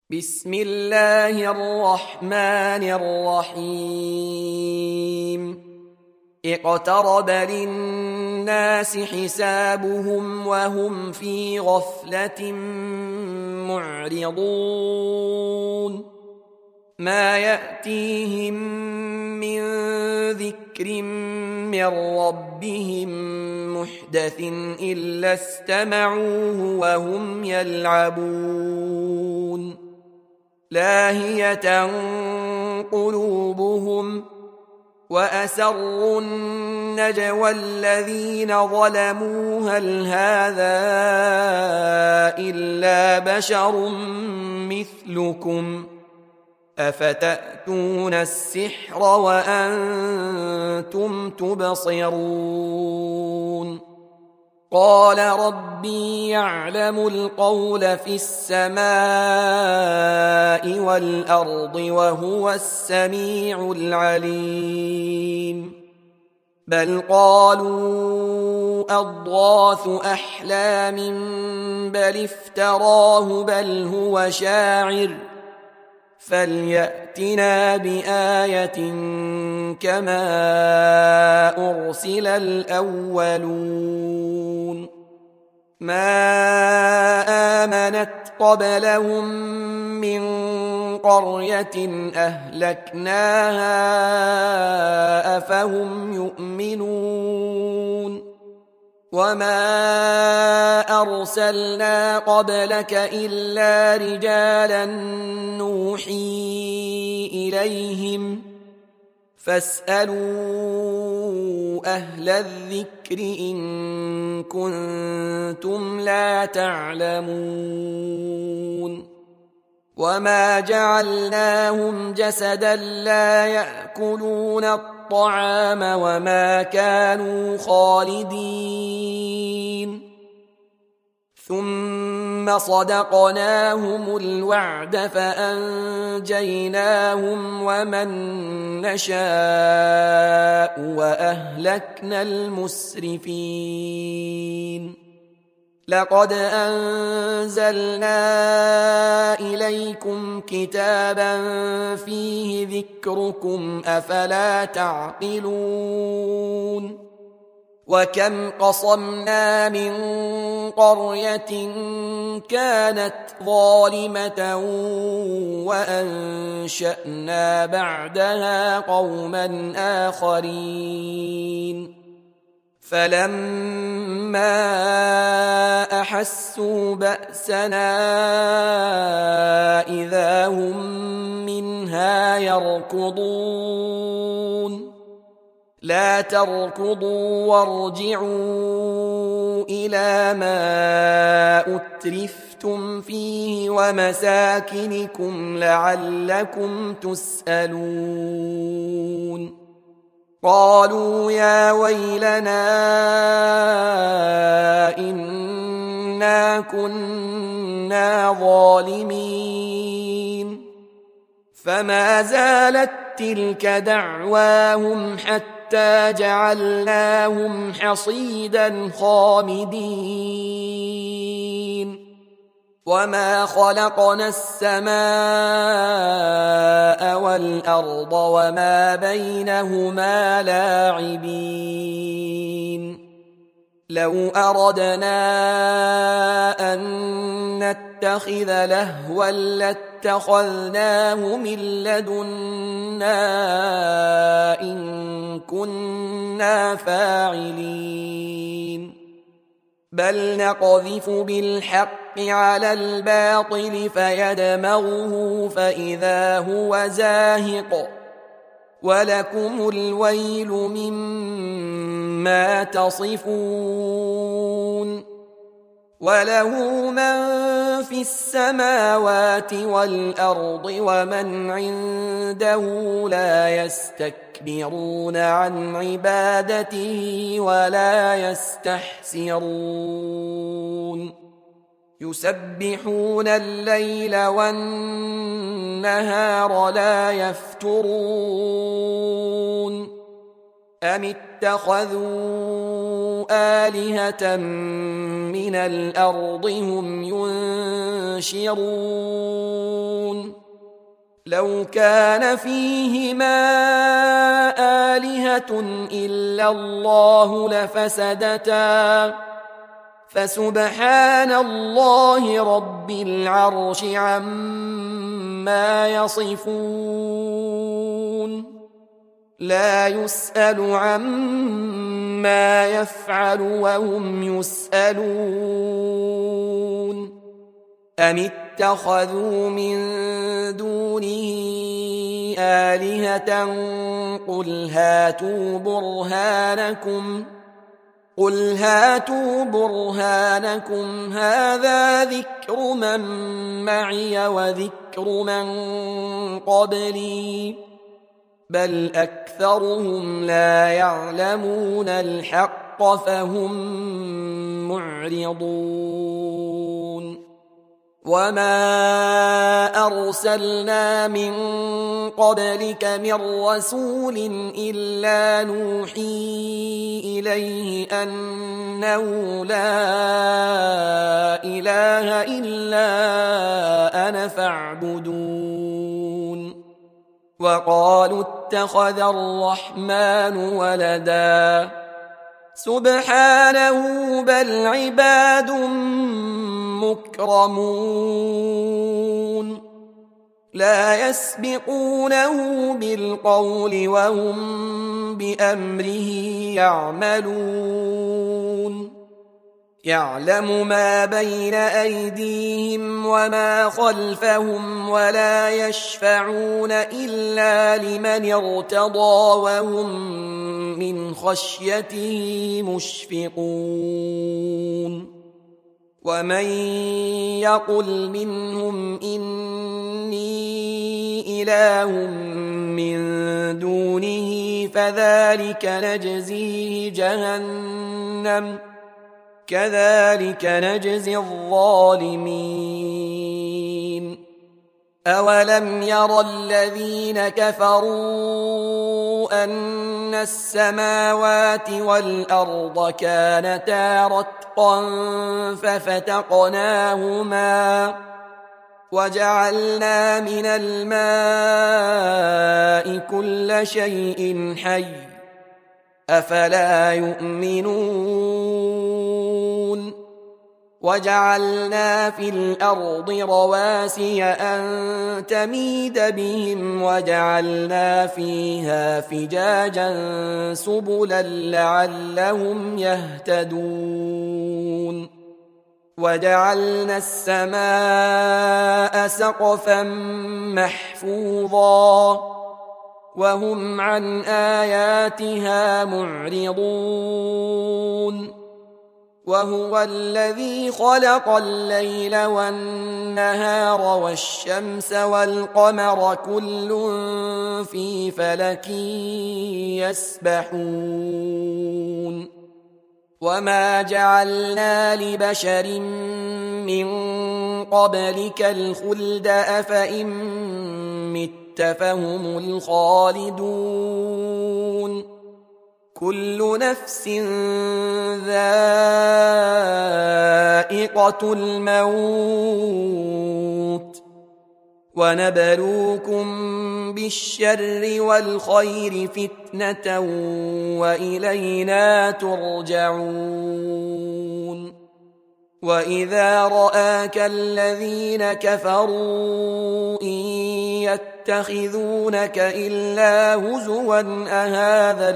بسم الله الرحمن الرحيم اقترب للناس حسابهم وهم في غفلة معرضون ما يأتيهم من ذكر من ربهم محدث إلا استمعوه وهم يلعبون لاهية قلوبهم وأسروا النجوى الذين ظلموا هل هذا إلا بشر مثلكم أفتأتون السحر وأنتم تبصرون قال ربي يعلم القول في السماء والأرض وهو السميع العليم بل قالوا أضغاث أحلام بل افتراه بل هو شاعر فليأتنا بآية كما أرسل الأولون ما آمنت قبلهم من قرية أهلكناها أفهم يؤمنون وما أرسلنا قبلك إلا رجالا نوحي إليهم فاسألوا أهل الذكر إن كنتم لا تعلمون وما جعلناهم جسدا لا يأكلون الطعام وما كانوا خالدين ثم صدقناهم الوعد فأنجيناهم ومن نشاء وأهلكنا المسرفين لقد أنزلنا إليكم كتابا فيه ذكركم أفلا تعقلون وكم قصمنا من قرية كانت ظالمة وأنشأنا بعدها قوما آخرين فلما أحسوا بأسنا إذا هم منها يركضون لا تركضوا وارجعوا إلى ما أترفتم فيه ومساكنكم لعلكم تسألون قالوا يا ويلنا إنا كنا ظالمين فما زالت تلك دعواهم حتى جعلناهم حصيدا خامدين وما خلقنا السماء والأرض وما بينهما لاعبين لو أردنا أن نتخذ لهوا لاتخذناه من لدنا إن كنا فاعلين بل نقذف بالحق على الباطل فيدمغه فإذا هو زاهق ولكم الويل مما تصفون وله من في السماوات والأرض ومن عنده لا يستكبرون عن عبادته ولا يستحسرون يسبحون الليل والنهار لا يفترون أم اتخذوا آلهة من الأرض هم ينشرون لو كان فيهما آلهة إلا الله لفسدتا فسبحان الله رب العرش عما يصفون لا يسأل عما يفعل وهم يسألون أم اتخذوا من دونه آلهة قل هاتوا برهانكم هذا ذكر من معي وذكر من قبلي بل أكثرهم لا يعلمون الحق فهم معرضون وما أرسلنا من قبلك من رسول إلا نوحي إليه أنه لا إله إلا أنا فاعبدون وقالوا اتخذ الرحمن ولدا سبحانه بل عباد مكرمون لا يسبقونه بالقول وهم بأمره يعملون يعلم ما بين أيديهم وما خلفهم ولا يشفعون إلا لمن ارتضى وهم من خشيته مشفقون ومن يقل منهم إني إله من دونه فذلك نجزيه جهنم كذلك نجزي الظالمين أولم ير الذين كفروا أن السماوات والأرض كانتا رتقا ففتقناهما وجعلنا من الماء كل شيء حي أفلا يؤمنون وجعلنا في الأرض رواسي أن تميد بهم وجعلنا فيها فجاجا سبلا لعلهم يهتدون وجعلنا السماء سقفا محفوظا وهم عن آياتها معرضون وهو الذي خلق الليل والنهار والشمس والقمر كل في فلك يسبحون وما جعلنا لبشر من قبلك الخلد أفإن مت فهم الخالدون كل نفس ذائقة الموت ونبلوكم بالشر والخير فتنة وإلينا ترجعون وإذا رآك الذين كفروا إن يتخذونك إلا هزوا أهذا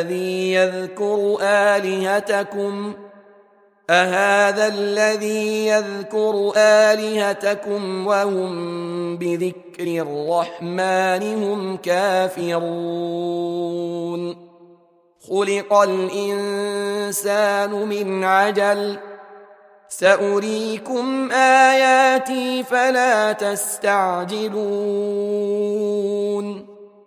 الذي يذكر آلهتكم وهم بذكر الرحمن هم كافرون خلق الإنسان من عجل سأريكم آياتي فلا تستعجلون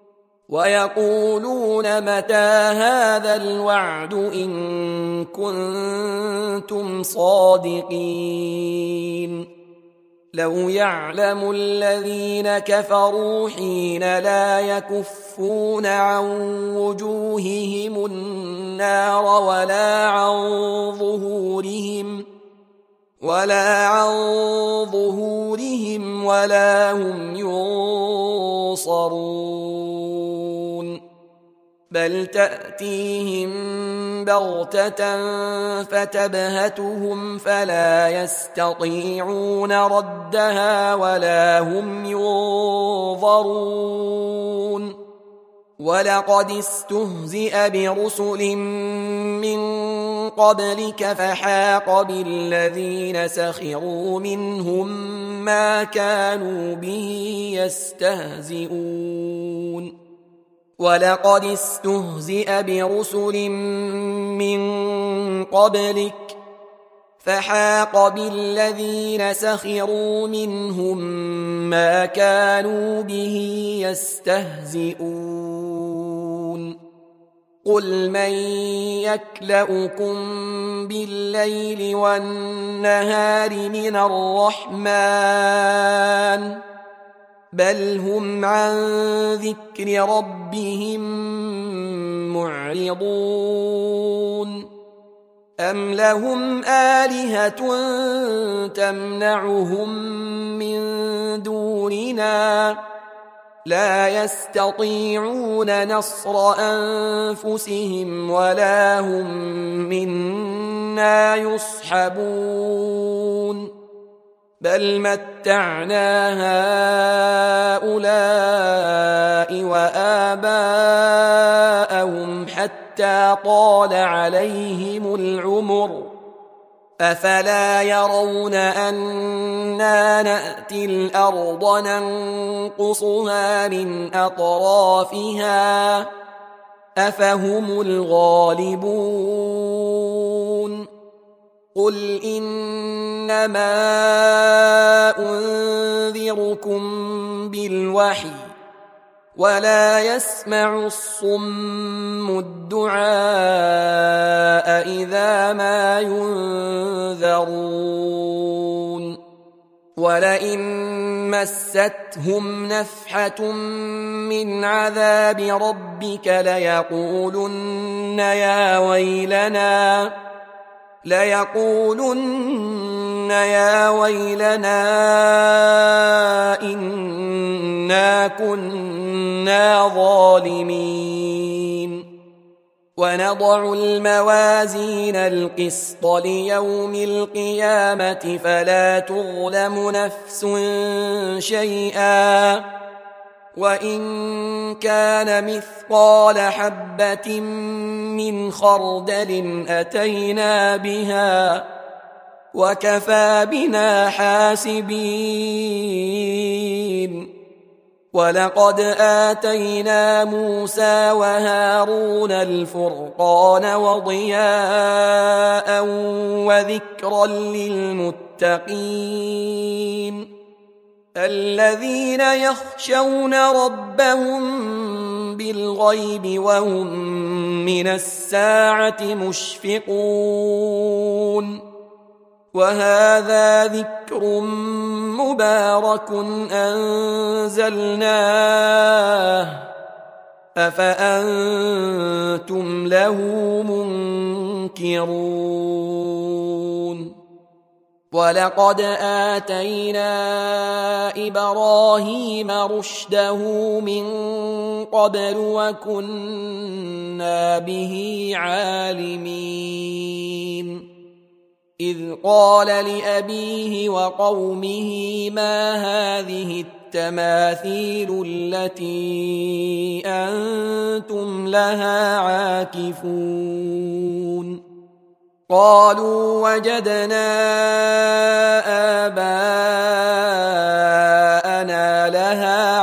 ويقولون متى هذا الوعد إن كنتم صادقين لو يعلم الذين كفروا حين لا يكفون عن وجوههم النار ولا عن ظهورهم ولا هم ينصرون بل تأتيهم بغتة فتبهتهم فلا يستطيعون ردها ولا هم ينظرون ولقد استهزئ برسل من قبلك فحاق بالذين سخروا منهم ما كانوا به يستهزئون ولقد استهزئ برسل من قبلك فحاق بالذين سخروا منهم ما كانوا به يستهزئون قل من يكلؤكم بالليل والنهار من الرحمن بل هم عن ذكر ربهم معرضون أم لهم آلهة تمنعهم من دوننا لا يستطيعون نصر أنفسهم ولا هم منا يصحبون بل متعنا هؤلاء وآباءهم حتى طال عليهم العمر أفلا يرون أنا نأتي الأرض ننقصها من أطرافها أفهم الغالبون قل إنما أنذركم بالوحي ولا يسمع الصم الدعاء إذا ما ينذرون ولئن مستهم نفحة من عذاب ربك ليقولن يا ويلنا إنا كنا ظالمين ونضع الموازين القسط ليوم القيامة فلا تظلم نفس شيئا وإن كان مثقال حبة من خردل أتينا بها وكفى بنا حاسبين ولقد آتينا موسى وهارون الفرقان وضياء وذكرا للمتقين الذين يخشون ربهم بالغيب وهم من الساعة مشفقون وهذا ذكر مبارك أنزلناه أفأنتم له منكرون ولقد آتينا إبراهيم رشده من قبل وكنا به عالمين إذ قال لأبيه وقومه ما هذه التماثيل التي أنتم لها عاكفون قالوا وجدنا آباءنا لها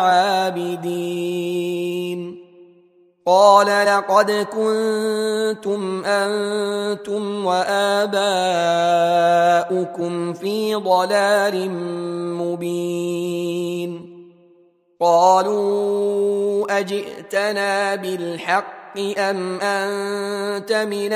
عابدين قال لقد كنتم أنتم وآباؤكم في ضلال مبين قالوا أجئتنا بالحق أم أنت من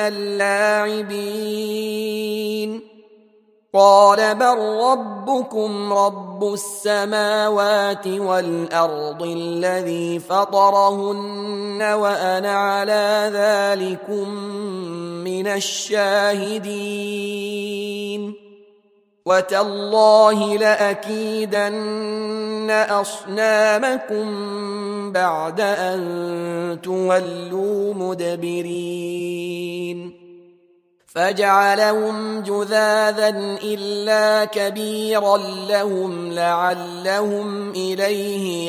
اللاعبين قال بل ربكم رب السماوات والأرض الذي فطرهن وأنا على ذلكم من الشاهدين وتالله لأكيدن أصنامكم بعد أن تولوا مدبرين فجعلهم جذاذا إلا كبيرا لهم لعلهم إليه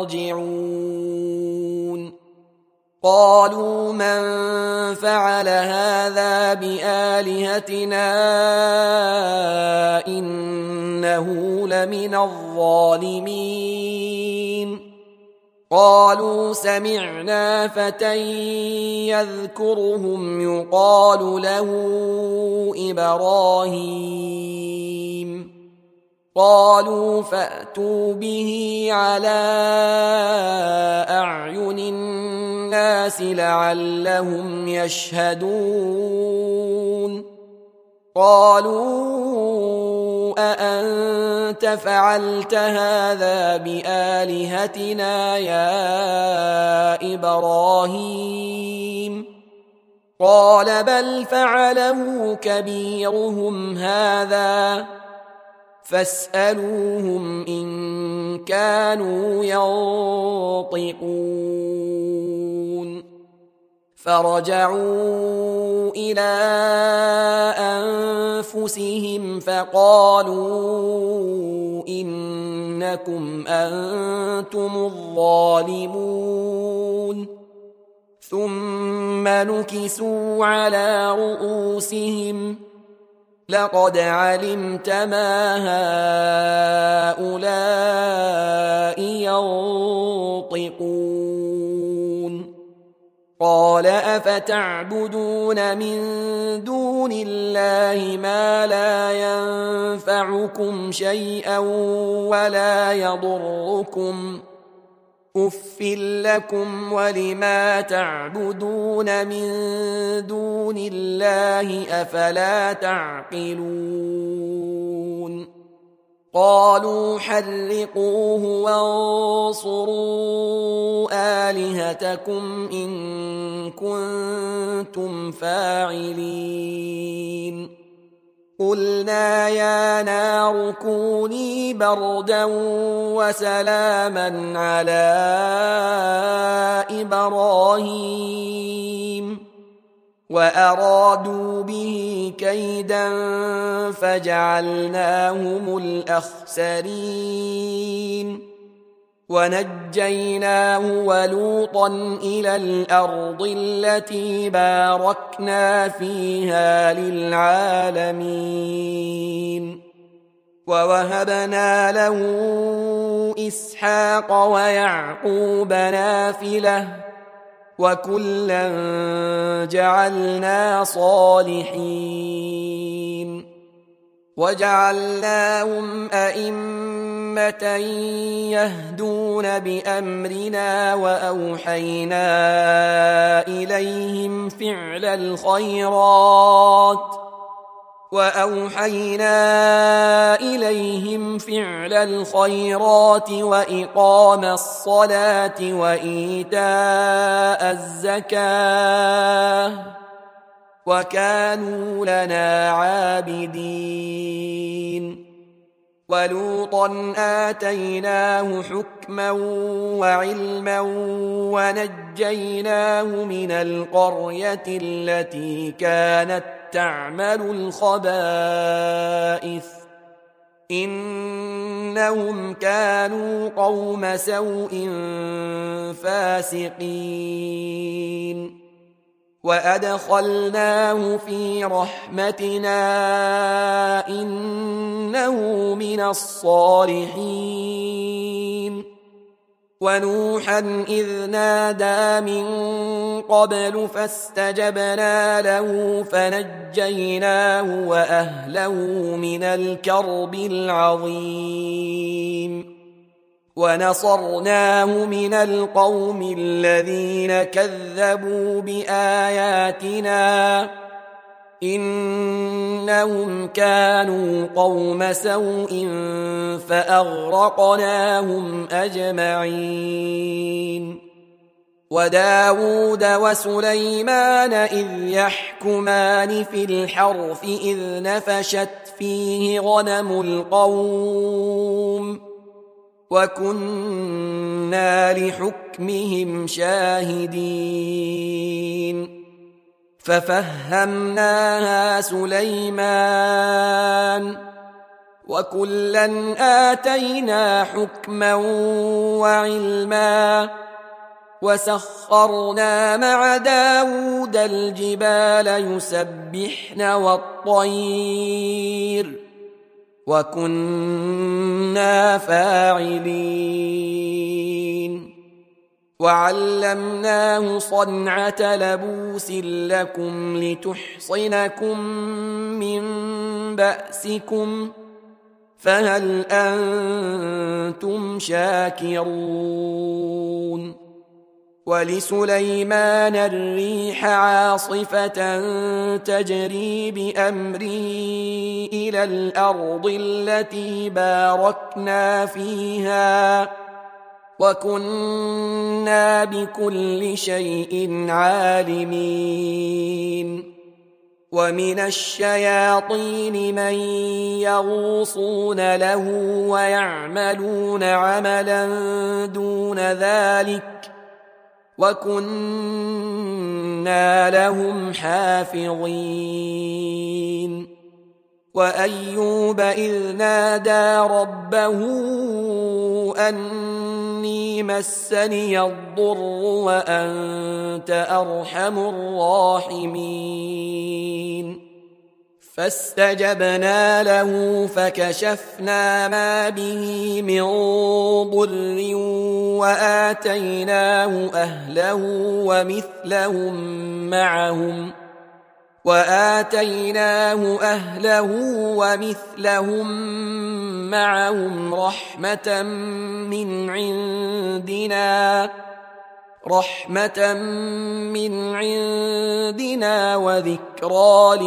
يرجعون قالوا من فعل هذا بآلهتنا إنه لمن الظالمين قالوا سمعنا فتى يذكرهم يقال له إبراهيم قالوا فأتوا به على أعين الناس لعلهم يشهدون قالوا أأنت فعلت هذا بآلهتنا يا إبراهيم قال بل فعله كبيرهم هذا فاسألوهم إن كانوا ينطقون فرجعوا إلى أنفسهم فقالوا إنكم أنتم الظالمون ثم نكسوا على رؤوسهم لقد علمت ما هؤلاء ينطقون قال أفتعبدون من دون الله ما لا ينفعكم شيئا ولا يضركم أف لكم ولما تعبدون من دون الله أفلا تعقلون قالوا حرقوه وانصروا آلهتكم إن كنتم فاعلين قلنا يا نار كوني بردا وسلاما على إبراهيم وأرادوا به كيدا فجعلناهم الأخسرين ونجيناه ولوطا إلى الأرض التي باركنا فيها للعالمين ووهبنا له إسحاق ويعقوب نافلة وكلا جعلنا صالحين وجعلناهم أئمة يهدون بأمرنا وأوحينا إليهم فعل الخيرات وإقام الصلاة وإيتاء الزكاة وكانوا لنا عابدين ولوطا آتيناه حكما وعلما ونجيناه من القرية التي كانت تعمل الخبائث إنهم كانوا قوم سوء فاسقين وأدخلناه في رحمتنا إنه من الصالحين ونوحا إذ نادى من قبل فاستجبنا له فنجيناه وأهله من الكرب العظيم ونصرناه من القوم الذين كذبوا بآياتنا إنهم كانوا قوم سوء فأغرقناهم أجمعين وداود وسليمان إذ يحكمان في الحرث إذ نفشت فيه غنم القوم وكنا لحكمهم شاهدين ففهمناها سليمان وكلا آتينا حكما وعلما وسخرنا مع داود الجبال يسبحن والطير وكنا فاعلين وعلمناه صنعة لبوس لكم لتحصنكم من بأسكم فهل أنتم شاكرون ولسليمان الريح عاصفة تجري بأمره إلى الأرض التي باركنا فيها وكنا بكل شيء عالمين ومن الشياطين من يغوصون له ويعملون عملا دون ذلك وكنا لهم حافظين وأيوب إذ نادى ربه أني مسني الضر وأنت أرحم الراحمين فاستجبنا له فكشفنا ما به من ضر وآتيناه أهله ومثلهم معهم رحمة من عندنا وذكرى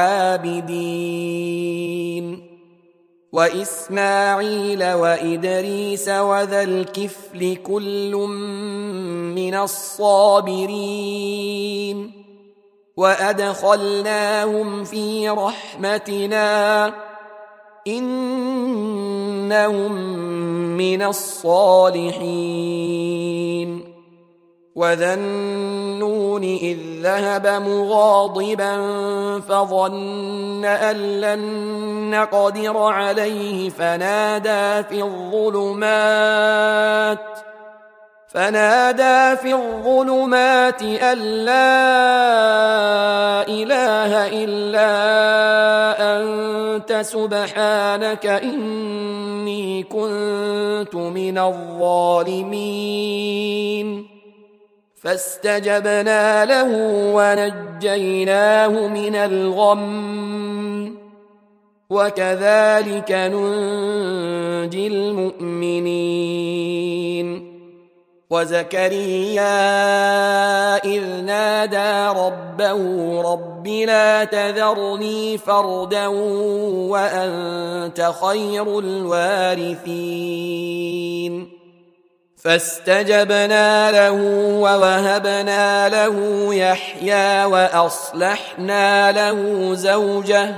للعابدين وإسماعيل وإدريس وذا الكفل كل من الصابرين وأدخلناهم في رحمتنا إنهم من الصالحين وذا النون إذ ذهب مغاضبا فظن أن لن نقدر عليه فنادى في الظلمات أن لا إله إلا أنت سبحانك إني كنت من الظالمين فاستجبنا له ونجيناه من الغم وكذلك ننجي المؤمنين وزكريا إذ نادى ربه رب لا تذرني فردا وأنت خير الوارثين فاستجبنا له ووهبنا له يحيى وأصلحنا له زوجه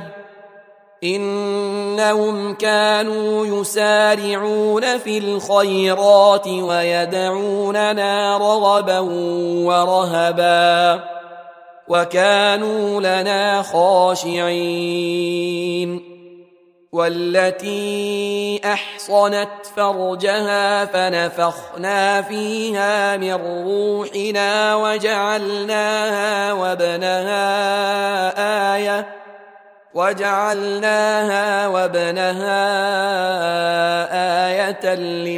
إنهم كانوا يسارعون في الخيرات ويدعوننا رغبا ورهبا وكانوا لنا خاشعين والتي أحصنت فرجها فنفخنا فيها من روحنا وجعلناها وابنها آية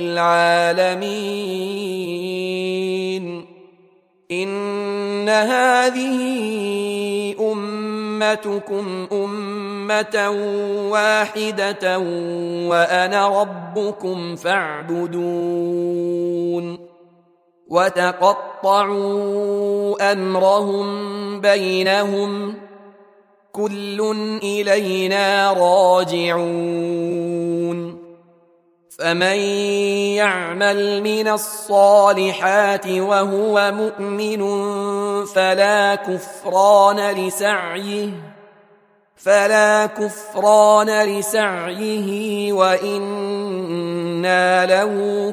للعالمين إن هذه أمتكم أمة واحدة وأنا ربكم فاعبدون وتقطعوا أمرهم بينهم كل إلينا راجعون فمن يعمل من الصالحات وهو مؤمن فلا كفران لسعيه وإنا له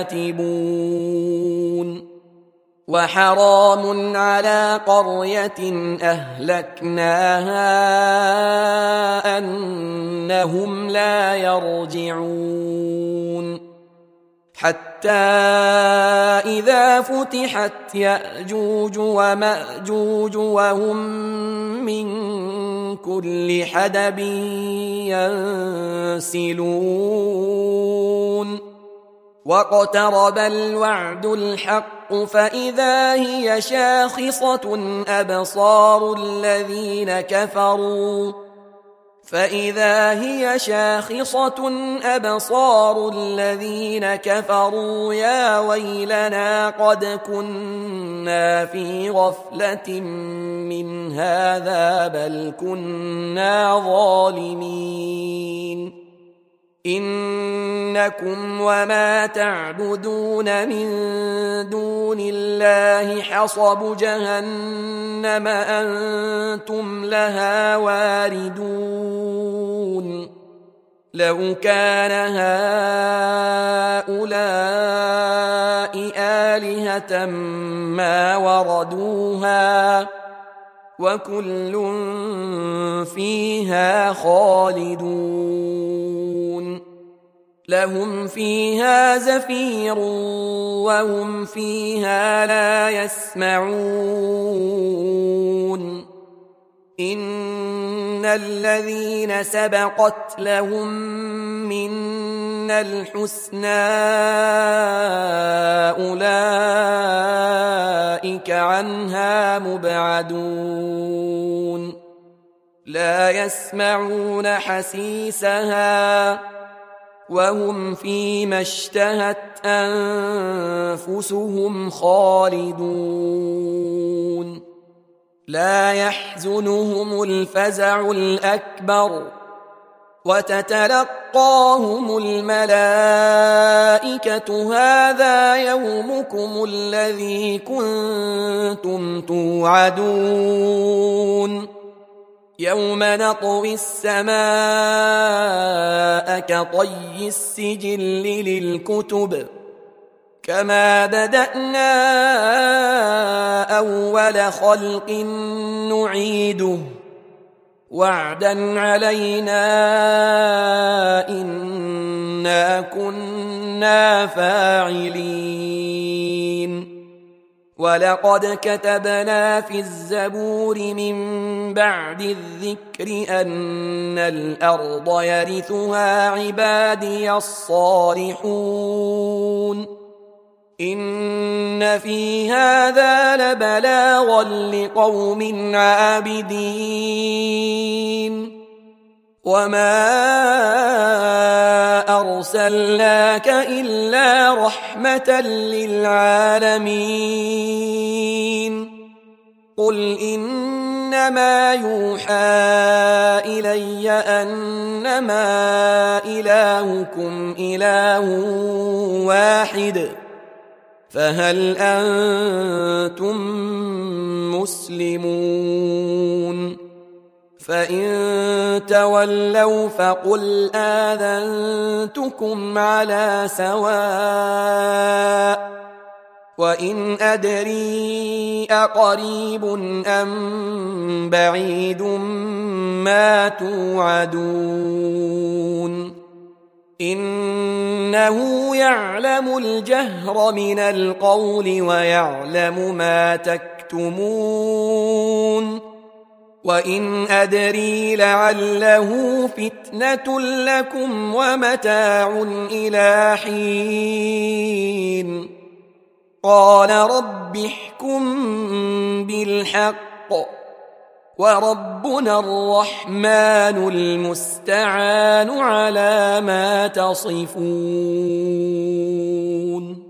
كاتبون وحرام على قرية أهلكناها أنهم لا يرجعون حتى إذا فتحت يأجوج ومأجوج وهم من كل حدب ينسلون واقترب الوعد الحق فإذا هي شاخصة أبصار الذين كفروا يا ويلنا قد كنا في غفلة من هذا بل كنا ظالمين إنكم وما تعبدون من دون الله حصب جهنم أنتم لها واردون لو كان هؤلاء آلهة ما وردوها وكل فيها خالدون لهم فيها زفير وهم فيها لا يسمعون إن الذين سبقت لهم منا الحسنى أولئك عنها مبعدون لا يسمعون حسيسها وهم فيما اشتهت أنفسهم خالدون لا يحزنهم الفزع الأكبر وتتلقاهم الملائكة هذا يومكم الذي كنتم توعدون يوم نطوي السماء كطي السجل للكتب كما بدأنا أول خلق نعيده وعدا علينا إنا كنا فاعلين ولقد كتبنا في الزبور من بعد الذكر أن الأرض يرثها عبادي الصالحون إن في هذا لبلاغا لقوم عابدين وما أرسلناك إلا رحمة للعالمين قل إنما يوحى إلي أنما إلهكم إله واحد فهل أنتم مسلمون فإن تولوا فقل آذنتكم على سواء وإن أدري أقريب أم بعيد ما توعدون إنه يعلم الجهر من القول ويعلم ما تكتمون وإن أدري لعله فتنة لكم ومتاع إلى حين قال رب احكم بالحق وربنا الرحمن المستعان على ما تصفون